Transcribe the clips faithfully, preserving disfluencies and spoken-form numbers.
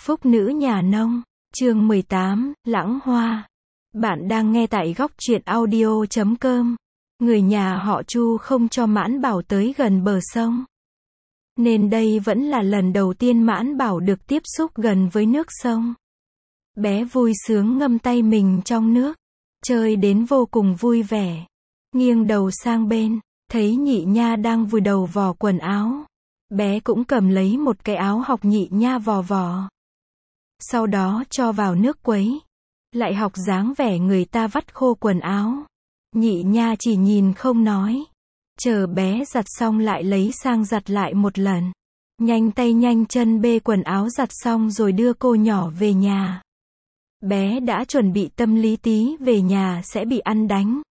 Phúc nữ nhà nông, chương mười tám, Lãng Hoa. Bạn đang nghe tại góc truyện audio chấm com. Người nhà họ Chu không cho Mãn Bảo tới gần bờ sông. Nên đây vẫn là lần đầu tiên Mãn Bảo được tiếp xúc gần với nước sông. Bé vui sướng ngâm tay mình trong nước, chơi đến vô cùng vui vẻ. Nghiêng đầu sang bên, thấy Nhị Nha đang vùi đầu vò quần áo. Bé cũng cầm lấy một cái áo học Nhị Nha vò vò. Sau đó cho vào nước quấy. Lại học dáng vẻ người ta vắt khô quần áo. Nhị Nha chỉ nhìn không nói. Chờ bé giặt xong lại lấy sang giặt lại một lần. Nhanh tay nhanh chân bê quần áo giặt xong rồi đưa cô nhỏ về nhà. Bé đã chuẩn bị tâm lý tí về nhà sẽ bị ăn đánh.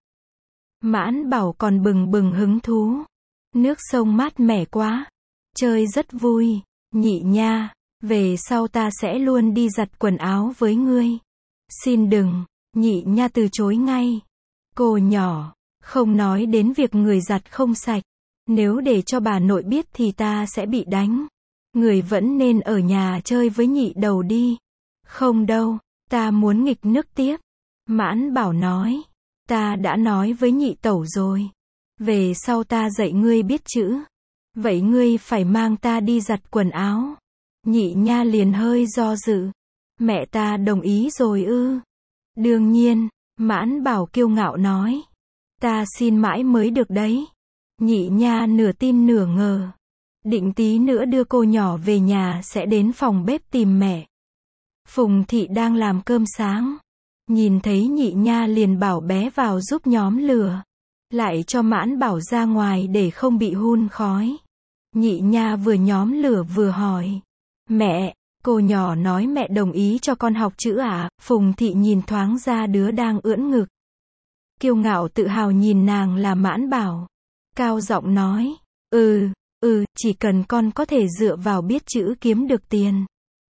Mãn Bảo còn bừng bừng hứng thú. Nước sông mát mẻ quá. Chơi rất vui. Nhị Nha, về sau ta sẽ luôn đi giặt quần áo với ngươi. Xin đừng. Nhị Nha từ chối ngay. Cô nhỏ, không nói đến việc người giặt không sạch. Nếu để cho bà nội biết thì ta sẽ bị đánh. Người vẫn nên ở nhà chơi với nhị đầu đi. Không đâu, ta muốn nghịch nước tiếp. Mãn Bảo nói. Ta đã nói với nhị tẩu rồi. Về sau ta dạy ngươi biết chữ. Vậy ngươi phải mang ta đi giặt quần áo. Nhị Nha liền hơi do dự. Mẹ ta đồng ý rồi ư? Đương nhiên, Mãn Bảo kiêu ngạo nói. Ta xin mãi mới được đấy. Nhị Nha nửa tin nửa ngờ. Định tí nữa đưa cô nhỏ về nhà sẽ đến phòng bếp tìm mẹ. Phùng Thị đang làm cơm sáng. Nhìn thấy Nhị Nha liền bảo bé vào giúp nhóm lửa. Lại cho Mãn Bảo ra ngoài để không bị hun khói. Nhị Nha vừa nhóm lửa vừa hỏi. Mẹ, cô nhỏ nói mẹ đồng ý cho con học chữ à? Phùng Thị nhìn thoáng ra đứa đang ưỡn ngực. Kiêu ngạo tự hào nhìn nàng là Mãn Bảo. Cao giọng nói. Ừ, ừ, chỉ cần con có thể dựa vào biết chữ kiếm được tiền.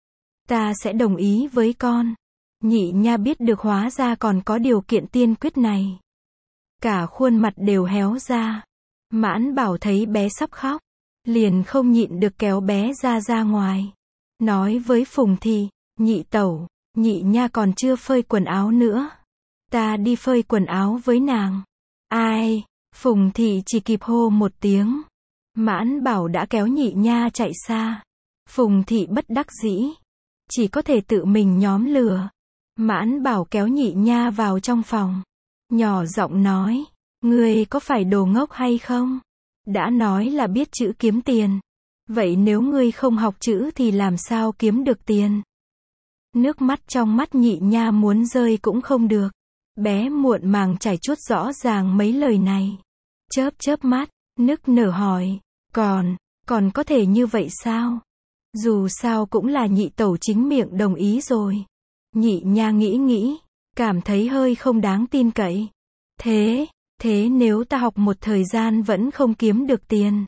Ta sẽ đồng ý với con. Nhị Nha biết được hóa ra còn có điều kiện tiên quyết này. Cả khuôn mặt đều héo ra. Mãn Bảo thấy bé sắp khóc. Liền không nhịn được kéo bé ra ra ngoài. Nói với Phùng Thị, nhị tẩu, Nhị Nha còn chưa phơi quần áo nữa. Ta đi phơi quần áo với nàng. Ai? Phùng Thị chỉ kịp hô một tiếng. Mãn Bảo đã kéo Nhị Nha chạy xa. Phùng Thị bất đắc dĩ. Chỉ có thể tự mình nhóm lửa. Mãn Bảo kéo Nhị Nha vào trong phòng. Nhỏ giọng nói. Ngươi có phải đồ ngốc hay không? Đã nói là biết chữ kiếm tiền. Vậy nếu ngươi không học chữ thì làm sao kiếm được tiền? Nước mắt trong mắt Nhị Nha muốn rơi cũng không được. Bé muộn màng chảy chuốt rõ ràng mấy lời này. Chớp chớp mắt, nức nở hỏi. Còn, còn có thể như vậy sao? Dù sao cũng là nhị tẩu chính miệng đồng ý rồi. Nhị Nha nghĩ nghĩ, cảm thấy hơi không đáng tin cậy. Thế, thế nếu ta học một thời gian vẫn không kiếm được tiền.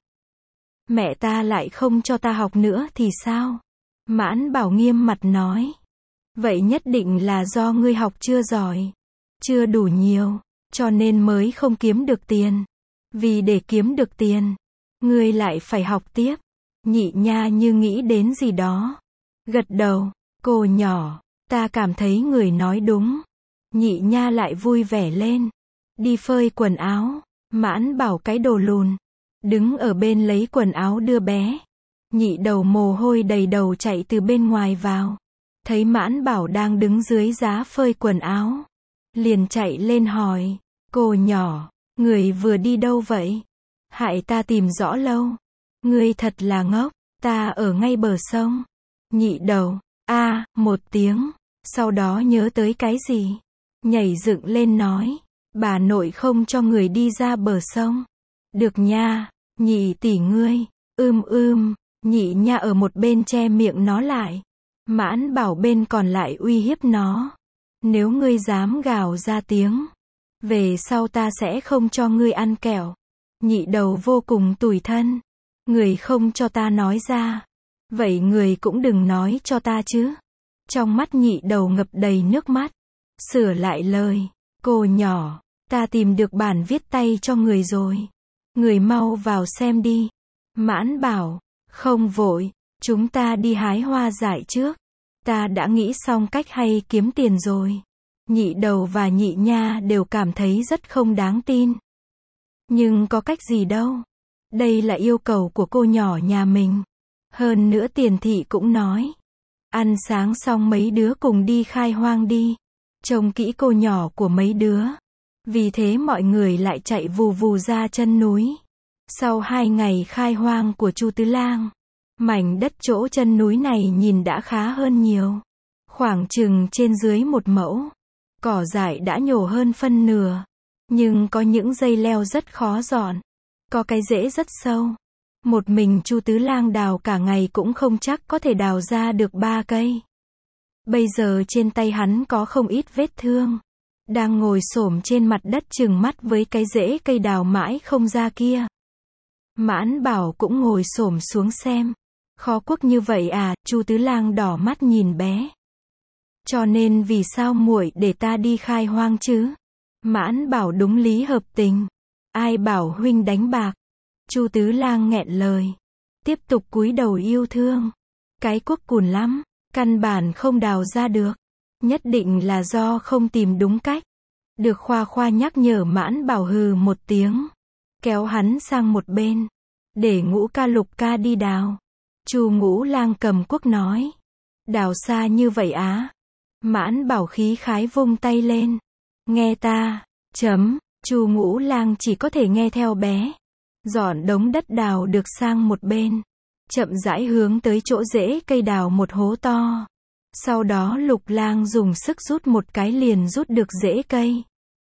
Mẹ ta lại không cho ta học nữa thì sao? Mãn Bảo nghiêm mặt nói. Vậy nhất định là do ngươi học chưa giỏi. Chưa đủ nhiều, cho nên mới không kiếm được tiền. Vì để kiếm được tiền, ngươi lại phải học tiếp. Nhị Nha như nghĩ đến gì đó. Gật đầu, cô nhỏ, ta cảm thấy người nói đúng. Nhị Nha lại vui vẻ lên. Đi phơi quần áo. Mãn Bảo cái đồ lùn. Đứng ở bên lấy quần áo đưa bé. Nhị đầu mồ hôi đầy đầu chạy từ bên ngoài vào. Thấy Mãn Bảo đang đứng dưới giá phơi quần áo. Liền chạy lên hỏi. Cô nhỏ, người vừa đi đâu vậy? Hại ta tìm rõ lâu. Ngươi thật là ngốc, ta ở ngay bờ sông. Nhị đầu, a à, một tiếng. Sau đó nhớ tới cái gì? Nhảy dựng lên nói. Bà nội không cho người đi ra bờ sông. Được nha, nhị tỷ ngươi. Ưm ưm, Nhị Nha ở một bên che miệng nó lại. Mãn Bảo bên còn lại uy hiếp nó. Nếu ngươi dám gào ra tiếng, về sau ta sẽ không cho ngươi ăn kẹo. Nhị đầu vô cùng tủi thân. Người không cho ta nói ra. Vậy người cũng đừng nói cho ta chứ. Trong mắt nhị đầu ngập đầy nước mắt. Sửa lại lời. Cô nhỏ, ta tìm được bản viết tay cho người rồi. Người mau vào xem đi. Mãn Bảo, không vội, chúng ta đi hái hoa dại trước. Ta đã nghĩ xong cách hay kiếm tiền rồi. Nhị đầu và nhị nha đều cảm thấy rất không đáng tin. Nhưng có cách gì đâu. Đây là yêu cầu của cô nhỏ nhà mình. Hơn nữa Tiền thị cũng nói. Ăn sáng xong mấy đứa cùng đi khai hoang đi. Trông kỹ cô nhỏ của mấy đứa. Vì thế mọi người lại chạy vù vù ra chân núi. Sau hai ngày khai hoang của Chu Tứ Lang, mảnh đất chỗ chân núi này nhìn đã khá hơn nhiều. Khoảng chừng trên dưới một mẫu. Cỏ dại đã nhổ hơn phân nửa. Nhưng có những dây leo rất khó dọn. Có cái rễ rất sâu. Một mình Chu Tứ Lang đào cả ngày cũng không chắc có thể đào ra được ba cây. Bây giờ trên tay hắn có không ít vết thương. Đang ngồi xổm trên mặt đất chừng mắt với cái rễ cây đào mãi không ra kia. Mãn Bảo cũng ngồi xổm xuống xem. Khó quốc như vậy à? Chu Tứ Lang đỏ mắt nhìn bé. Cho nên vì sao muội để ta đi khai hoang chứ? Mãn Bảo đúng lý hợp tình. Ai bảo huynh đánh bạc? Chu Tứ Lang nghẹn lời. Tiếp tục cúi đầu yêu thương. Cái cuốc cùn lắm. Căn bản không đào ra được. Nhất định là do không tìm đúng cách. Được Khoa Khoa nhắc nhở Mãn Bảo hừ một tiếng. Kéo hắn sang một bên. Để Ngũ ca Lục ca đi đào. Chu Ngũ Lang cầm cuốc nói. Đào xa như vậy á? Mãn Bảo khí khái vung tay lên. Nghe ta. Chấm. Chu Ngũ Lang chỉ có thể nghe theo bé. Dọn đống đất đào được sang một bên. Chậm rãi hướng tới chỗ rễ cây đào một hố to. Sau đó Lục Lang dùng sức rút một cái liền rút được rễ cây.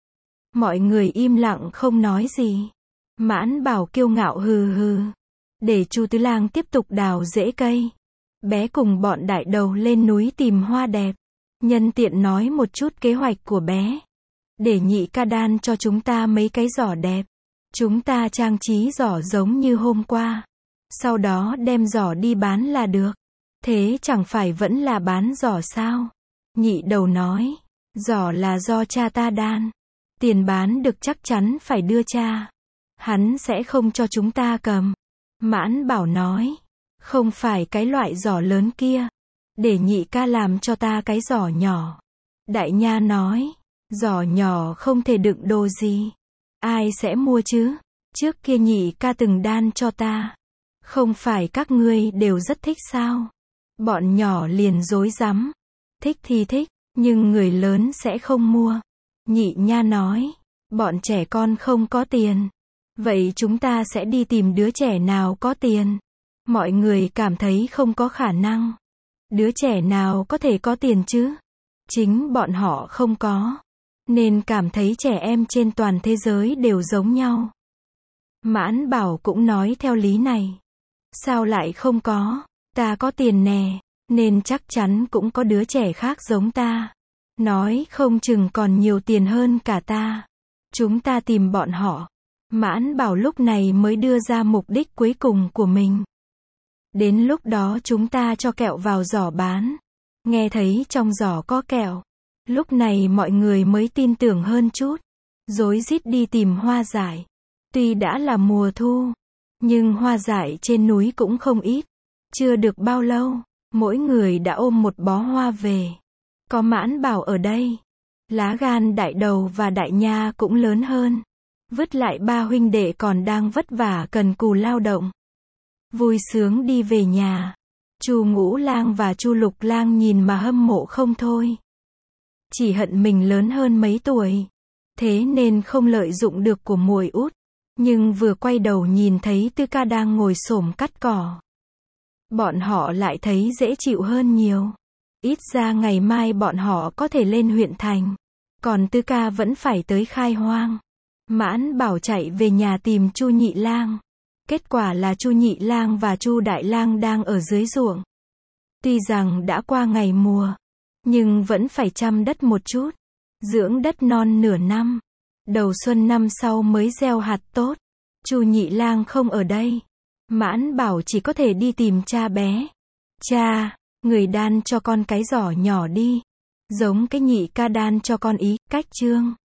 Mọi người im lặng không nói gì. Mãn Bảo kiêu ngạo hừ hừ. Để Chu Tứ Lang tiếp tục đào rễ cây. Bé cùng bọn đại đầu lên núi tìm hoa đẹp. Nhân tiện nói một chút kế hoạch của bé. Để nhị ca đan cho chúng ta mấy cái giỏ đẹp. Chúng ta trang trí giỏ giống như hôm qua. Sau đó đem giỏ đi bán là được. Thế chẳng phải vẫn là bán giỏ sao? Nhị đầu nói. Giỏ là do cha ta đan. Tiền bán được chắc chắn phải đưa cha. Hắn sẽ không cho chúng ta cầm. Mãn Bảo nói. Không phải cái loại giỏ lớn kia. Để nhị ca làm cho ta cái giỏ nhỏ. Đại nha nói. Giỏ nhỏ không thể đựng đồ gì. Ai sẽ mua chứ? Trước kia nhị ca từng đan cho ta. Không phải các ngươi đều rất thích sao? Bọn nhỏ liền rối rắm. Thích thì thích, nhưng người lớn sẽ không mua. Nhị nha nói. Bọn trẻ con không có tiền. Vậy chúng ta sẽ đi tìm đứa trẻ nào có tiền. Mọi người cảm thấy không có khả năng. Đứa trẻ nào có thể có tiền chứ? Chính bọn họ không có. Nên cảm thấy trẻ em trên toàn thế giới đều giống nhau. Mãn Bảo cũng nói theo lý này. Sao lại không có? Ta có tiền nè, nên chắc chắn cũng có đứa trẻ khác giống ta. Nói không chừng còn nhiều tiền hơn cả ta. Chúng ta tìm bọn họ. Mãn Bảo lúc này mới đưa ra mục đích cuối cùng của mình. Đến lúc đó chúng ta cho kẹo vào giỏ bán. Nghe thấy trong giỏ có kẹo. Lúc này mọi người mới tin tưởng hơn chút. Rối rít đi tìm hoa dại. Tuy đã là mùa thu, nhưng hoa dại trên núi cũng không ít. Chưa được bao lâu, mỗi người đã ôm một bó hoa về. Có Mãn Bảo ở đây. Lá gan đại đầu và đại nha cũng lớn hơn. Vứt lại ba huynh đệ còn đang vất vả cần cù lao động. Vui sướng đi về nhà. Chu Ngũ Lang và Chu Lục Lang nhìn mà hâm mộ không thôi. Chỉ hận mình lớn hơn mấy tuổi. Thế nên không lợi dụng được của muội út. Nhưng vừa quay đầu nhìn thấy Tư ca đang ngồi xổm cắt cỏ. Bọn họ lại thấy dễ chịu hơn nhiều. Ít ra ngày mai bọn họ có thể lên huyện thành. Còn Tư ca vẫn phải tới khai hoang. Mãn Bảo chạy về nhà tìm Chu Nhị Lang. Kết quả là Chu Nhị Lang và Chu Đại Lang đang ở dưới ruộng. Tuy rằng đã qua ngày mùa, nhưng vẫn phải chăm đất một chút. Dưỡng đất non nửa năm. Đầu xuân năm sau mới gieo hạt tốt. Chu Nhị Lang không ở đây. Mãn Bảo chỉ có thể đi tìm cha bé. Cha, người đan cho con cái giỏ nhỏ đi. Giống cái nhị ca đan cho con ý, cách chương.